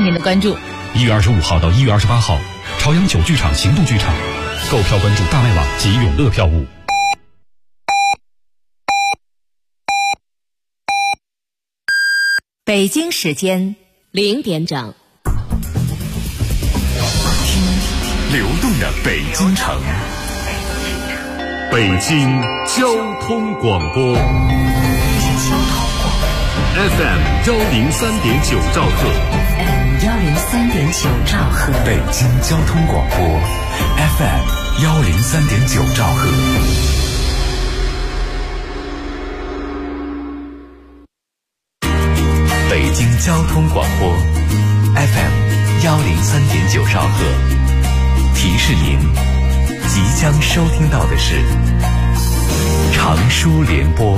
您的关注。 1月25号到1月28号，朝阳9剧场行动剧场，购票关注大麦网及永乐票务。 北京时间0点整， 流动的北京城，北京交通广播 FM 103.9兆赫 103.9兆赫， 北京交通广播 FM 103.9兆赫。北京交通广播 FM 103.9兆赫，提示您即将收听到的是长舒联播。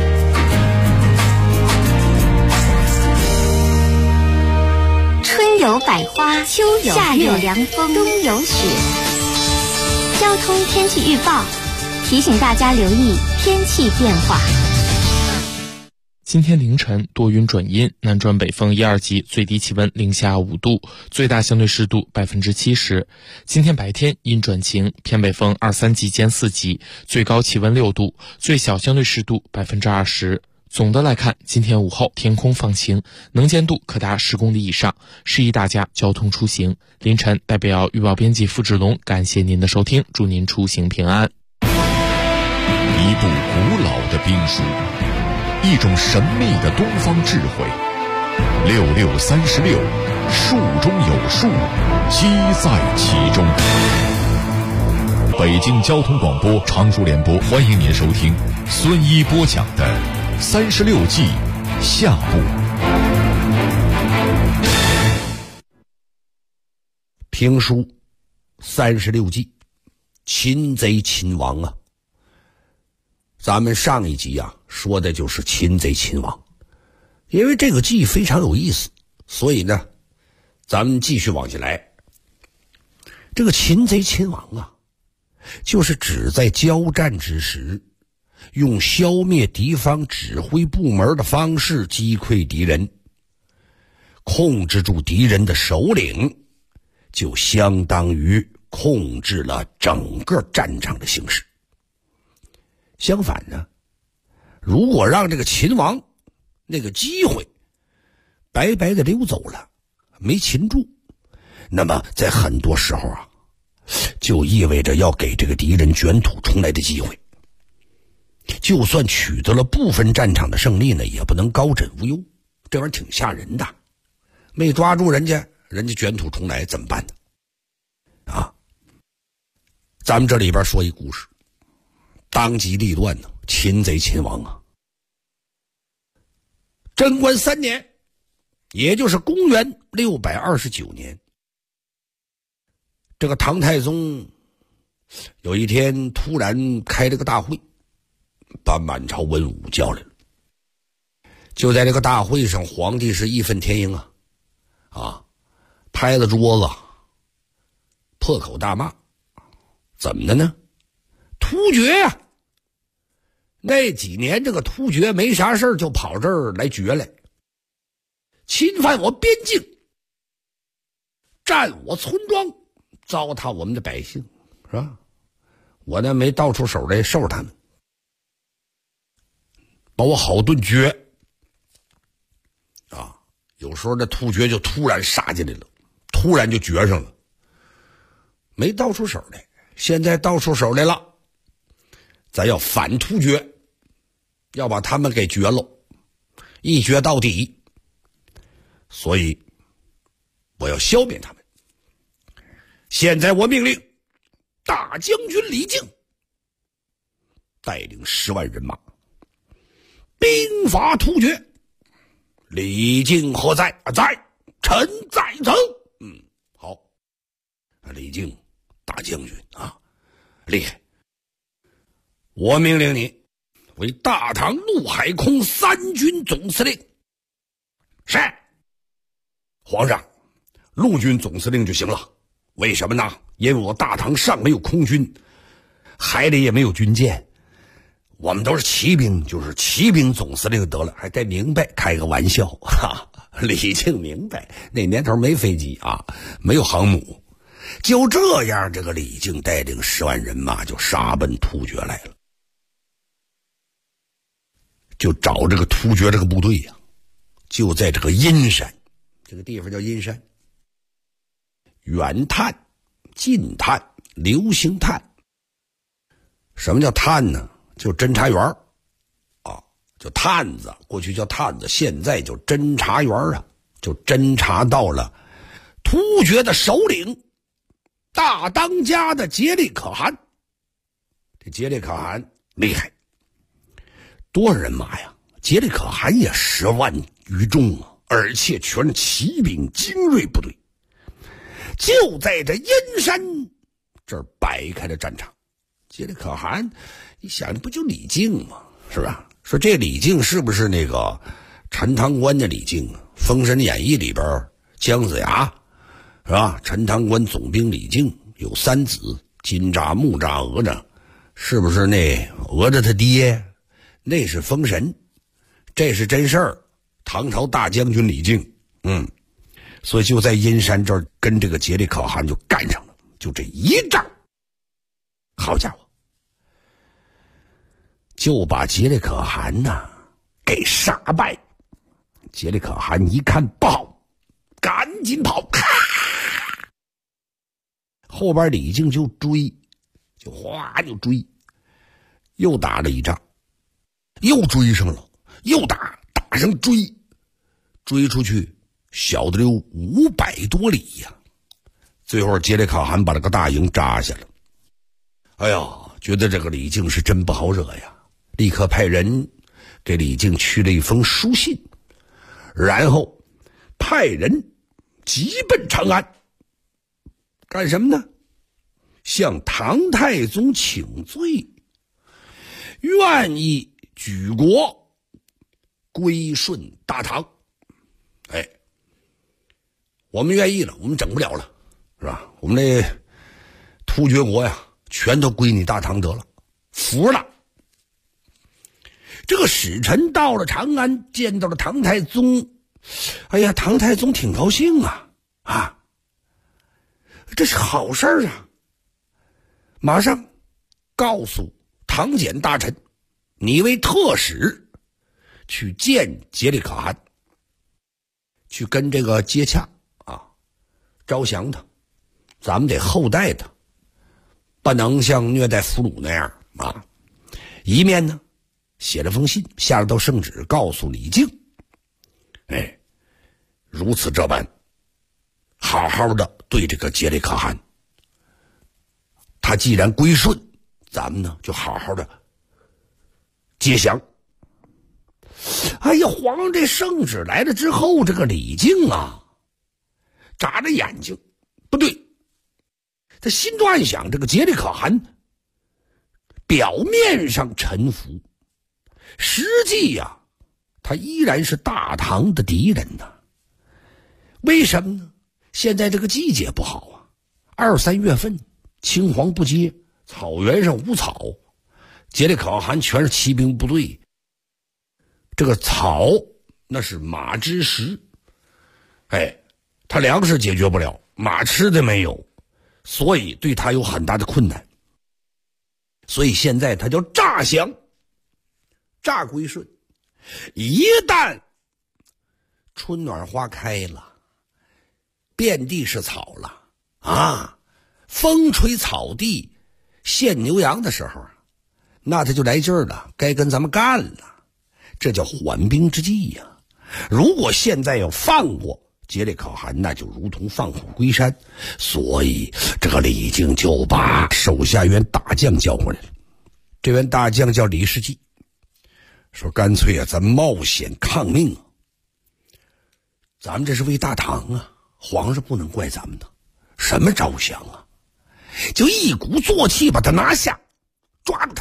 春有百花，秋有夏有凉风，冬有雪。交通天气预报提醒大家留意天气变化。 今天凌晨多云转阴，南转北风1、2级，最低气温零下5度，最大相对湿度70%。今天白天阴转晴，偏北风2、3级兼4级，最高气温6度，最小相对湿度20%。总的来看，今天午后天空放晴，能见度可达10公里以上，适宜大家交通出行。凌晨代表预报编辑付志龙感谢您的收听，祝您出行平安。 一部古老的兵书，一种神秘的东方智慧，6636，术中有术，机在其中。北京交通广播长舒联播，欢迎您收听孙一播讲的36计下部。 评书36计，擒贼擒王啊！咱们上一集说的就是擒贼擒王，因为这个计非常有意思，所以呢，咱们继续往下来。这个擒贼擒王就是指在交战之时，用消灭敌方指挥部门的方式击溃敌人，控制住敌人的首领，就相当于控制了整个战场的形势。相反呢，如果让这个秦王那个机会白白的溜走了，没擒住，那么在很多时候就意味着要给这个敌人卷土重来的机会。就算取得了部分战场的胜利呢，也不能高枕无忧，这玩意儿挺吓人的。没抓住人家卷土重来怎么办呢？咱们这里边说一故事，当机立断呢，擒贼擒王贞观3年，也就是公元629年，这个唐太宗有一天突然开了个大会，把满朝文武叫来了。就在这个大会上，皇帝是义愤填膺拍了桌子，破口大骂。怎么的呢？突厥那几年这个突厥没啥事就跑这儿来绝来，侵犯我边境，占我村庄，糟蹋我们的百姓，是吧？我呢没倒出手来收拾他们，把我好顿绝有时候这突厥就突然杀进来了，突然就绝上了，没倒出手来，现在倒出手来了，咱要反突厥，要把他们给绝了，一绝到底。所以我要消灭他们。现在我命令大将军李靖带领10万人马兵伐突厥。李靖何在？在，臣在此。好，李靖大将军厉害。我命令你为大唐陆海空3军总司令。是。皇上，陆军总司令就行了。为什么呢？因为我大唐上没有空军，海里也没有军舰，我们都是骑兵，就是骑兵总司令得了，还带明白，开个玩笑李靖明白那年头没飞机啊，没有航母，就这样，这个李靖带领10万人马就杀奔突厥来了，就找这个突厥这个部队呀，就在这个阴山，这个地方叫阴山，远探、近探、流星探。什么叫探呢？就侦察员啊，就探子，过去叫探子，现在就侦察员啊，就侦察到了突厥的首领大当家的杰里可汗。这杰里可汗厉害，多少人马呀？杰里可汗也10万余众啊，而且全是骑兵精锐部队，就在这阴山这儿摆开了战场。杰里可汗一想，不就李靖吗？是吧？说这李靖是不是那个陈塘关的李靖啊？《封神演义》里边姜子牙是吧？陈塘关总兵李靖有3子，金吒、木吒、哪吒，是不是那哪吒他爹？那是封神，这是真事儿。唐朝大将军李靖，所以就在阴山这儿跟这个杰里可汗就干上了，就这一仗，好家伙，就把杰里可汗呐给杀败。杰里可汗一看不好，赶紧跑，后边李靖就追，就哗就追，又打了一仗，又追上了，又打上追出去，小的有500多里呀。最后杰里可汗把这个大营扎下了。哎呀，觉得这个李靖是真不好惹呀，立刻派人给李靖去了一封书信，然后派人急奔长安。干什么呢？向唐太宗请罪，愿意举国归顺大唐。我们愿意了，我们整不了了，是吧？我们这突厥国呀，全都归你大唐得了，服了。这个使臣到了长安，见到了唐太宗，哎呀，唐太宗挺高兴啊，这是好事啊！马上告诉唐简大臣，你为特使去见杰里可汗，去跟这个接洽招降他，咱们得厚待他，不能像虐待俘虏那样啊。一面呢写了封信，下了道圣旨，告诉李靖，如此这般，好好的对这个杰里可汗，他既然归顺，咱们呢就好好的接降。哎呀，皇上这圣旨来了之后，这个李靖眨着眼睛，不对，他心中暗想，这个杰里可汗表面上臣服，实际他依然是大唐的敌人呢。为什么呢？现在这个季节不好2、3月份，青黄不接，草原上无草，杰里可汗全是骑兵部队，这个草那是马之食，他粮食解决不了，马吃的没有，所以对他有很大的困难。所以现在他就诈降，诈归顺。一旦春暖花开了，遍地是草了风吹草地现牛羊的时候，那他就来劲儿了，该跟咱们干了。这叫缓兵之计呀。如果现在要放过杰里可汗，那就如同放虎归山。所以这个李靖就把手下一员大将叫回来了。这员大将叫李世绩，说干脆咱冒险抗命咱们这是为大唐皇上不能怪咱们的。什么招降就一鼓作气把他拿下，抓住他。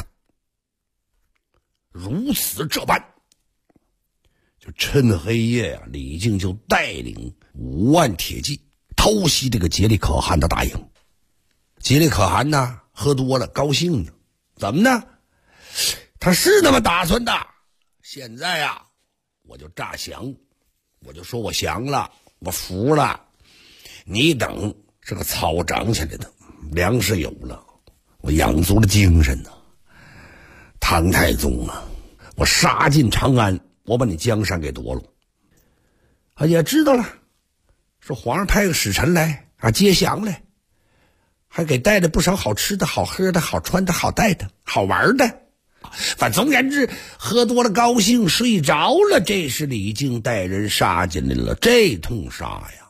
如此这般，就趁黑夜李靖就带领5万铁骑偷袭这个杰里可汗的大营。杰里可汗喝多了，高兴呢，怎么呢？他是那么打算的，现在我就诈降， 我就说我降了，我服了。你等这个草长起来的，粮食有了，我养足了精神呢。唐太宗啊，我杀进长安，我把你江山给夺了。也知道了，说皇上派个使臣来接降来，还给带了不少好吃的、好喝的、好穿的、好带的、好玩的。反正总言之，喝多了高兴，睡着了。这是李靖带人杀进来了，这通杀呀，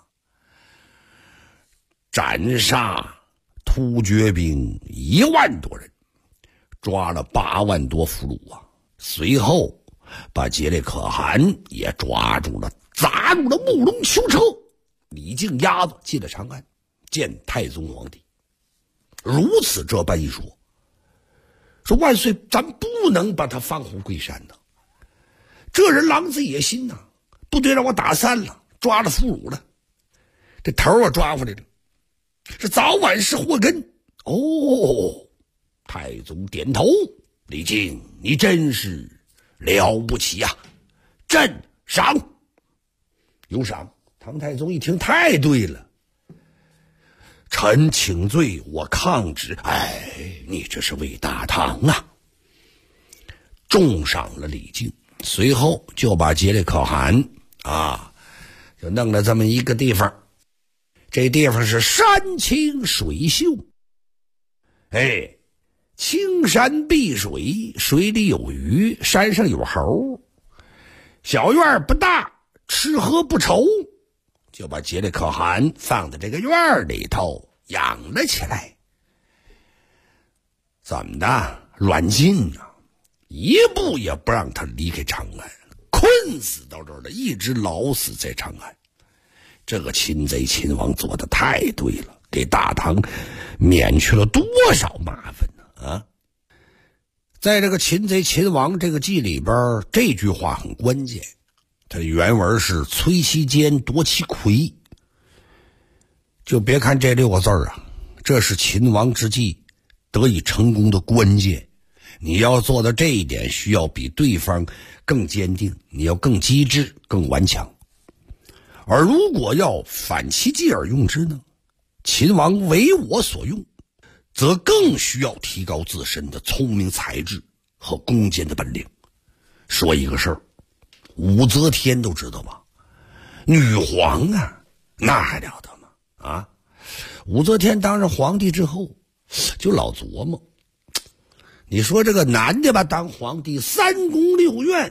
斩杀突厥兵1万多人，抓了8万多俘虏啊。随后把杰列可汗也抓住了，砸入了木龙囚车。李靖押子进了长安，见太宗皇帝。如此这般一说，说万岁，咱不能把他放虎归山呐！这人狼子野心呐，部队让我打散了，抓了俘虏了，这头我抓回来了，这早晚是祸根。太宗点头，李靖，你真是了不起呀！朕赏。有赏。唐太宗一听，太对了，臣请罪，我抗旨。你这是为大唐啊！重赏了李靖，随后就把杰列可汗就弄了这么一个地方，这地方是山清水秀，青山碧水，水里有鱼，山上有猴，小院不大，吃喝不愁，就把杰列可汗放在这个院里头养了起来。怎么的？软禁啊，一步也不让他离开长安，困死到这儿了，一直老死在长安。这个擒贼擒王做得太对了，给大唐免去了多少麻烦呢？在这个擒贼擒王这个记里边，这句话很关键，它的原文是摧其坚，夺其魁。就别看这6个字这是擒王之计得以成功的关键。你要做到这一点，需要比对方更坚定，你要更机智，更顽强。而如果要反其计而用之呢，秦王为我所用，则更需要提高自身的聪明才智和攻坚的本领。说一个事儿，武则天都知道吧？女皇那还了得吗？武则天当上皇帝之后，就老琢磨，你说这个男的吧，当皇帝3宫6院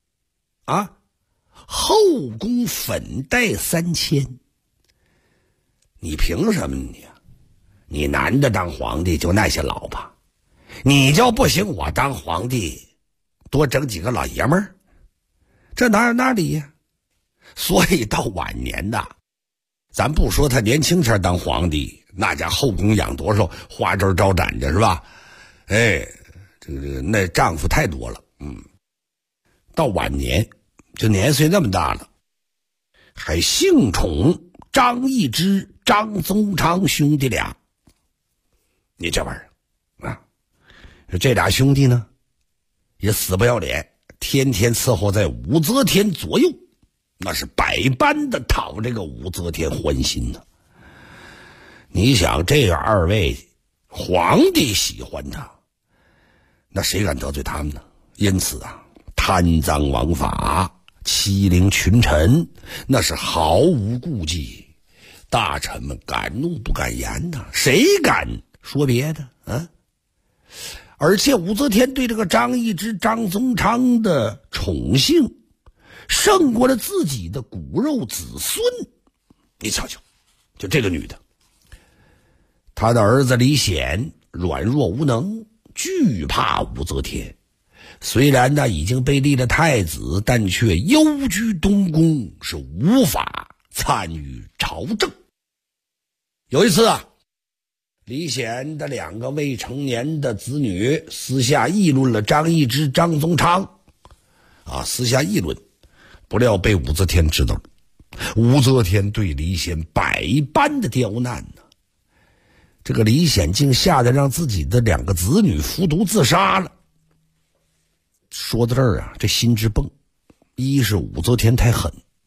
后宫粉黛3000，你凭什么你男的当皇帝就那些老婆，你就不行我当皇帝多整几个老爷们儿？这哪有那理呀？所以到晚年咱不说他年轻前当皇帝，那家后宫养多少花枝招展的是吧？这个那丈夫太多了。到晚年就年岁那么大了，还幸宠张易之、张宗昌兄弟俩。你这玩意儿这俩兄弟呢也死不要脸，天天伺候在武则天左右，那是百般的讨这个武则天欢心呢。你想这个2位皇帝喜欢他，那谁敢得罪他们呢？因此贪赃枉法、欺凌群臣，那是毫无顾忌。大臣们敢怒不敢言谁敢说别的而且武则天对这个张易之、张宗昌的宠幸胜过了自己的骨肉子孙。你瞧瞧，就这个女的，她的儿子李显软弱无能，惧怕武则天，虽然已经被立了太子，但却幽居东宫，是无法参与朝政。有一次李显的2个未成年的子女私下议论了张易之、张宗昌私下议论，不料被武则天知道了。武则天对李显百般的刁难这个李显竟吓得让自己的2个子女服毒自杀了。说到这儿这心直蹦，一是武则天太狠，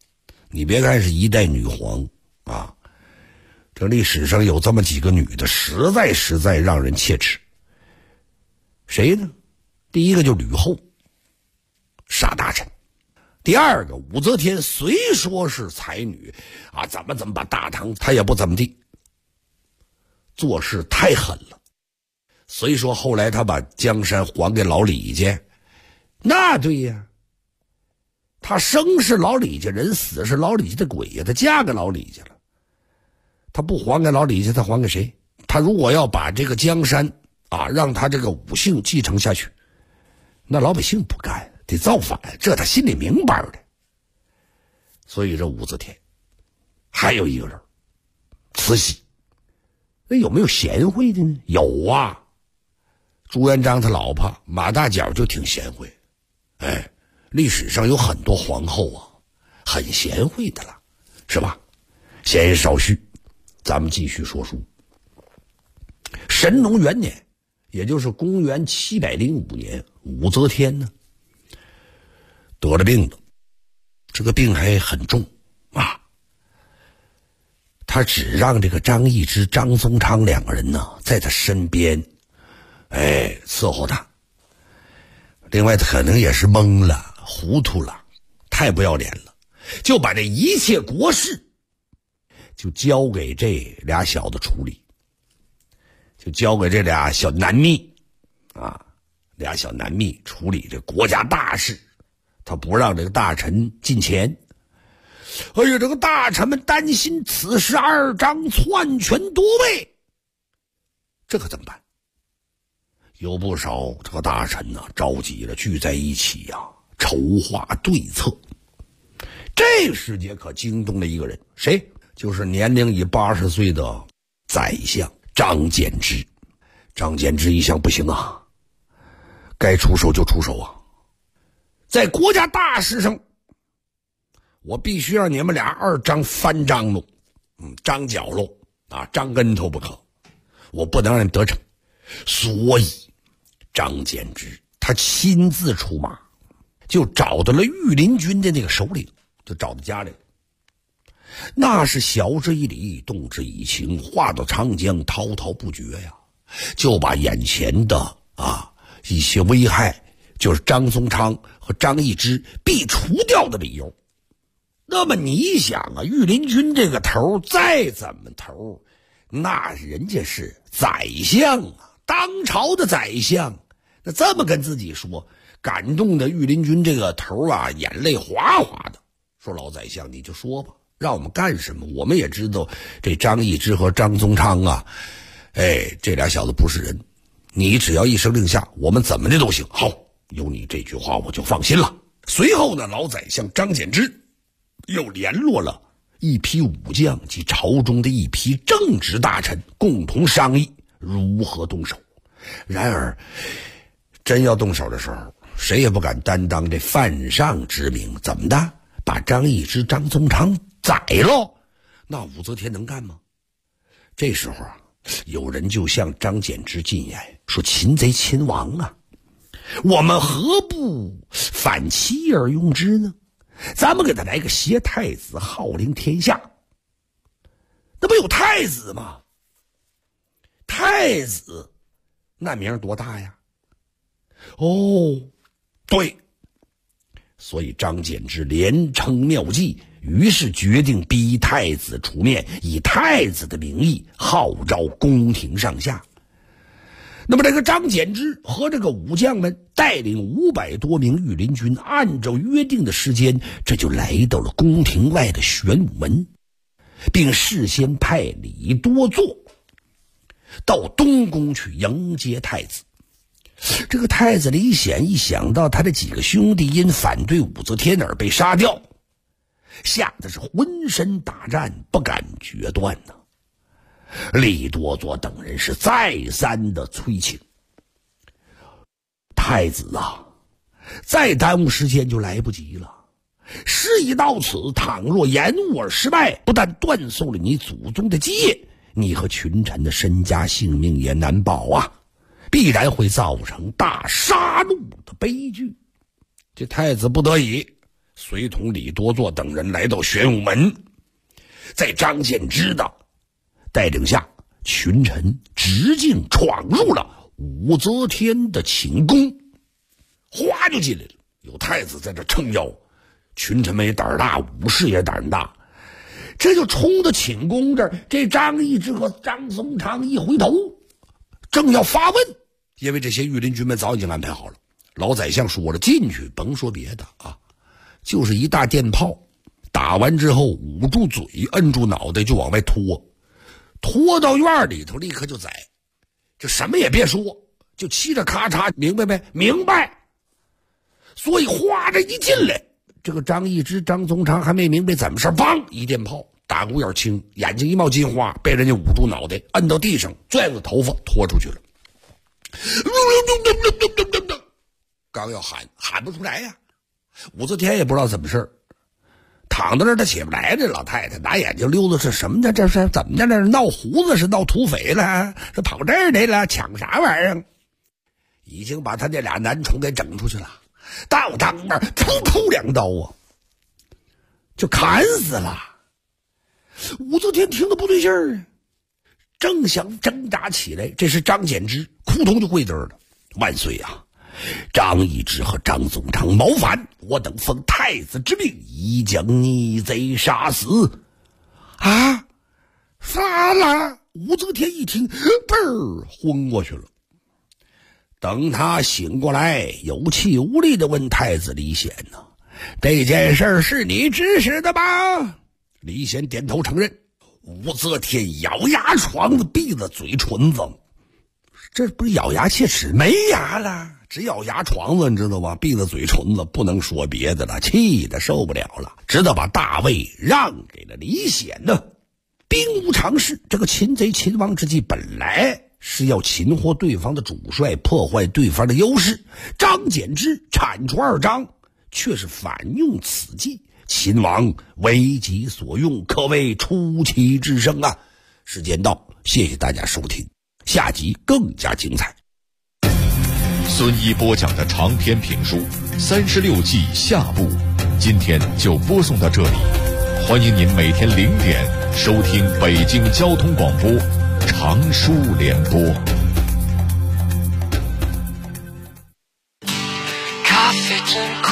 你别看是一代女皇啊，这历史上有这么几个女的，实在让人切齿。谁呢？第一个就吕后，杀大臣；第二个武则天，虽说是才女啊，怎么把大唐她也不怎么地，做事太狠了。虽说后来她把江山还给老李家，那对呀，她生是老李家人，死是老李家的鬼呀，她嫁给老李家了。她不还给老李家，她还给谁？她如果要把这个江山啊，让她这个武姓继承下去，那老百姓不干，得造反，这他心里明白的。所以这武则天还有一个人，慈禧。那有没有贤惠的呢？有啊，朱元璋他老婆马大脚就挺贤惠。哎，历史上有很多皇后啊，很贤惠的了，是吧？闲言少叙，咱们继续说书。神农元年，也就是公元705年，武则天呢得了病了，这个病还很重啊。他只让这个张易之、张宗昌两个人呢在他身边，伺候他。另外他可能也是懵了、糊涂了，太不要脸了，就把这一切国事就交给这俩小子处理，就交给这俩小男秘啊，俩小男秘处理这国家大事。他不让这个大臣进前。哎呀，这个大臣们担心此时二张篡权夺位，这可怎么办？有不少这个大臣呢着急了，聚在一起呀，筹划对策。这时节可惊动了一个人，谁？就是年龄已80岁的宰相张柬之。张柬之一想，不行啊，该出手就出手啊，在国家大事上，我必须让你们俩二张翻张喽，张角喽啊，张跟头不可，我不能让你得逞。所以张柬之他亲自出马，就找到了御林军的那个首领，就找到家里了。那是晓之以理，动之以情，话到长江滔滔不绝呀，就把眼前的一些危害，就是张宗昌和张易之必除掉的理由。那么你想啊，御林军这个头再怎么头，那人家是宰相啊，当朝的宰相，那这么跟自己说，感动的御林军这个头啊，眼泪哗哗的，说老宰相你就说吧，让我们干什么？我们也知道这张易之和张宗昌啊，这俩小子不是人，你只要一声令下，我们怎么的都行。好，有你这句话我就放心了。随后呢，老宰相张柬之又联络了一批武将及朝中的一批正直大臣，共同商议如何动手。然而真要动手的时候，谁也不敢担当这犯上之名。怎么的，把张易之、张宗昌宰了，那武则天能干吗？这时候啊，有人就向张柬之进言说，擒贼擒王啊，我们何不反其而用之呢？咱们给他来个挟太子号令天下。那不有太子吗？太子那名多大呀？对，所以张柬之连称妙计，于是决定逼太子出面，以太子的名义号召宫廷上下。那么这个张柬之和这个武将们带领500多名御林军，按照约定的时间，这就来到了宫廷外的玄武门，并事先派李多作到东宫去迎接太子。这个太子李显一想到他的几个兄弟因反对武则天而被杀掉，吓得是浑身打颤，不敢决断呢。李多作等人是再三的催请，太子啊，再耽误时间就来不及了。事已到此，倘若延误而失败，不但断送了你祖宗的基业，你和群臣的身家性命也难保啊，必然会造成大杀戮的悲剧。这太子不得已， 随同李多作等人来到玄武门，在张建之的带领下，群臣直径闯入了武则天的寝宫，哗就进来了。有太子在这撑腰，群臣们也胆儿大，武士也胆儿大，这就冲到寝宫这儿。这张易之和张宗昌一回头，正要发问，因为这些御林军们早已经安排好了。老宰相说了，进去甭说别的啊，就是一大电炮，打完之后捂住嘴，摁住脑袋就往外拖到院里头，立刻就宰，就什么也别说，就嘁着咔嚓，明白没？明白。所以哗着一进来，这个张易之、张宗昌还没明白怎么事，梆一电炮，大鼓眼青，眼睛一冒金花，被人家捂住脑袋，摁到地上，拽着头发拖出去了。刚要喊不出来呀，武则天也不知道怎么事，躺在那儿他起不来。这老太太拿眼睛溜达，是什么呢？这是怎么的？这是闹胡子，是闹土匪了？是跑这儿来了？抢啥玩意儿？已经把他那俩男宠给整出去了，到当面突突两刀啊，就砍死了。武则天听得不对劲儿，正想挣扎起来，这是张柬之扑通就跪这儿了。万岁啊！张易之和张宗昌谋反，我等奉太子之命，已将逆贼杀死。啊，杀了！武则天一听，嘣儿昏过去了。等他醒过来，有气无力地问太子李显呢：“这件事是你指使的吧？”李显点头承认。武则天咬牙床子，闭着嘴唇子，这不是咬牙切齿，没牙了，只咬牙床子，你知道吧？闭着嘴唇子，不能说别的了，气得受不了了，直到把大位让给了李显呢。兵无常势，这个擒贼擒王之计本来是要擒获对方的主帅，破坏对方的优势。张柬之铲除二张，却是反用此计，秦王为己所用，可谓出奇制胜啊！时间到，谢谢大家收听，下集更加精彩。 孙一播讲的长篇评书《36计》下部，今天就播送到这里。欢迎您每天0点收听北京交通广播长书联播。 咖啡真苦，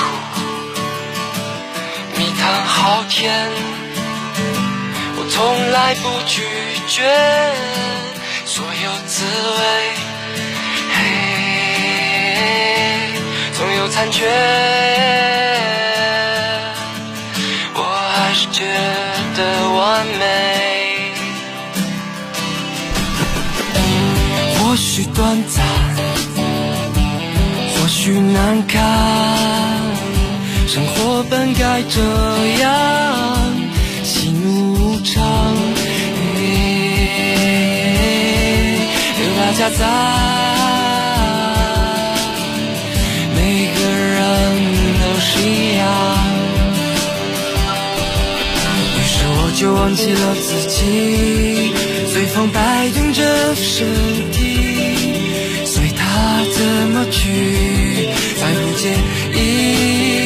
蜜糖好甜，我从来不拒绝所有滋味，总有残缺，我还是觉得完美。或许短暂，或许难堪，生活本该这样，喜怒无常，有大家在，每个人都是一样。于是我就忘记了自己，随风摆动着身体，随他怎么去，再不介意。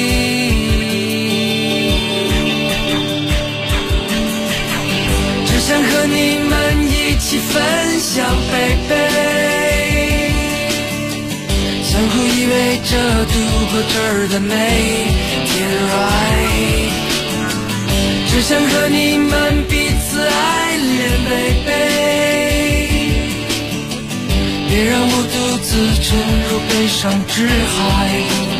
只想和你们一起分享baby，相互依偎着度过这儿的每天 right， 只想和你们彼此爱恋 baby， 别让我独自沉入悲伤之海。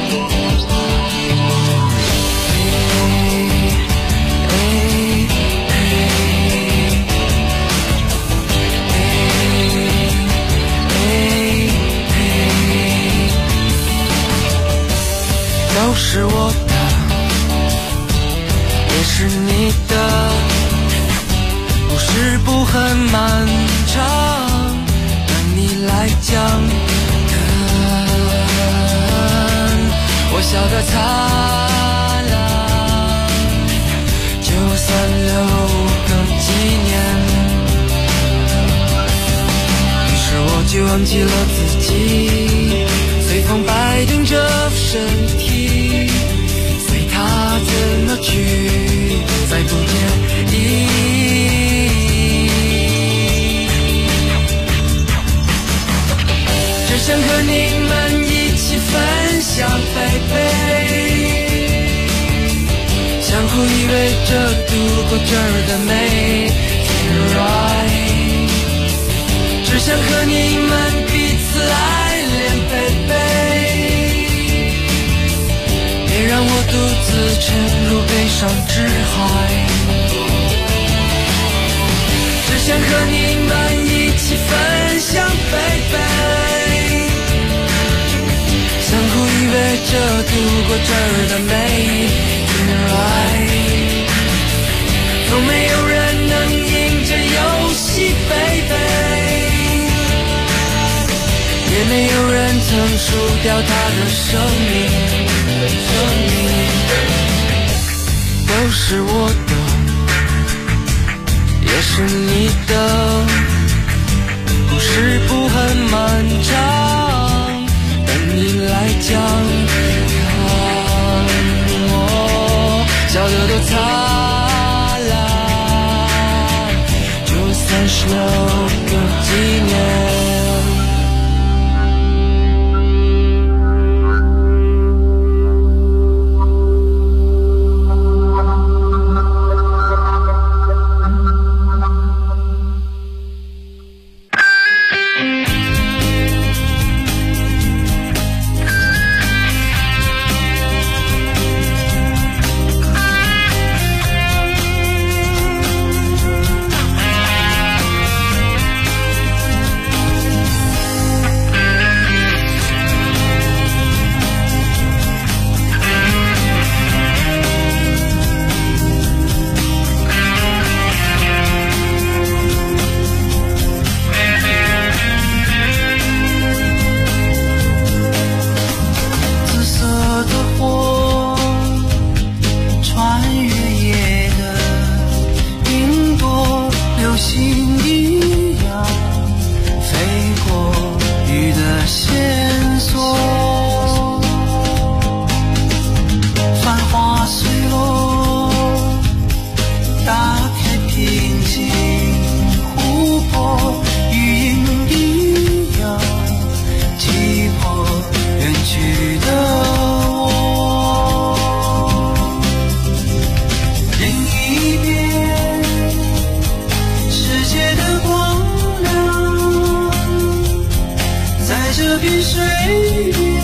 都是我的，也是你的，故事不很漫长，等你来讲。我笑得灿烂，就算留个纪念。于是我就忘记了自己，随风摆动着身体，随他老去，再不见意义。只想和你们一起分享，baby，相互依偎着度过这儿的美。只想和你们彼此爱恋，baby，别让我独自沉入悲伤之海。只想和你们一起分享，baby，相互依偎着度过这儿的美。从没有人能赢这游戏，baby，也没有人曾输掉他的生命，都是我的，也是你的，故事不很漫长，等你来讲。看我笑得多灿烂，就36个纪念。这片水边。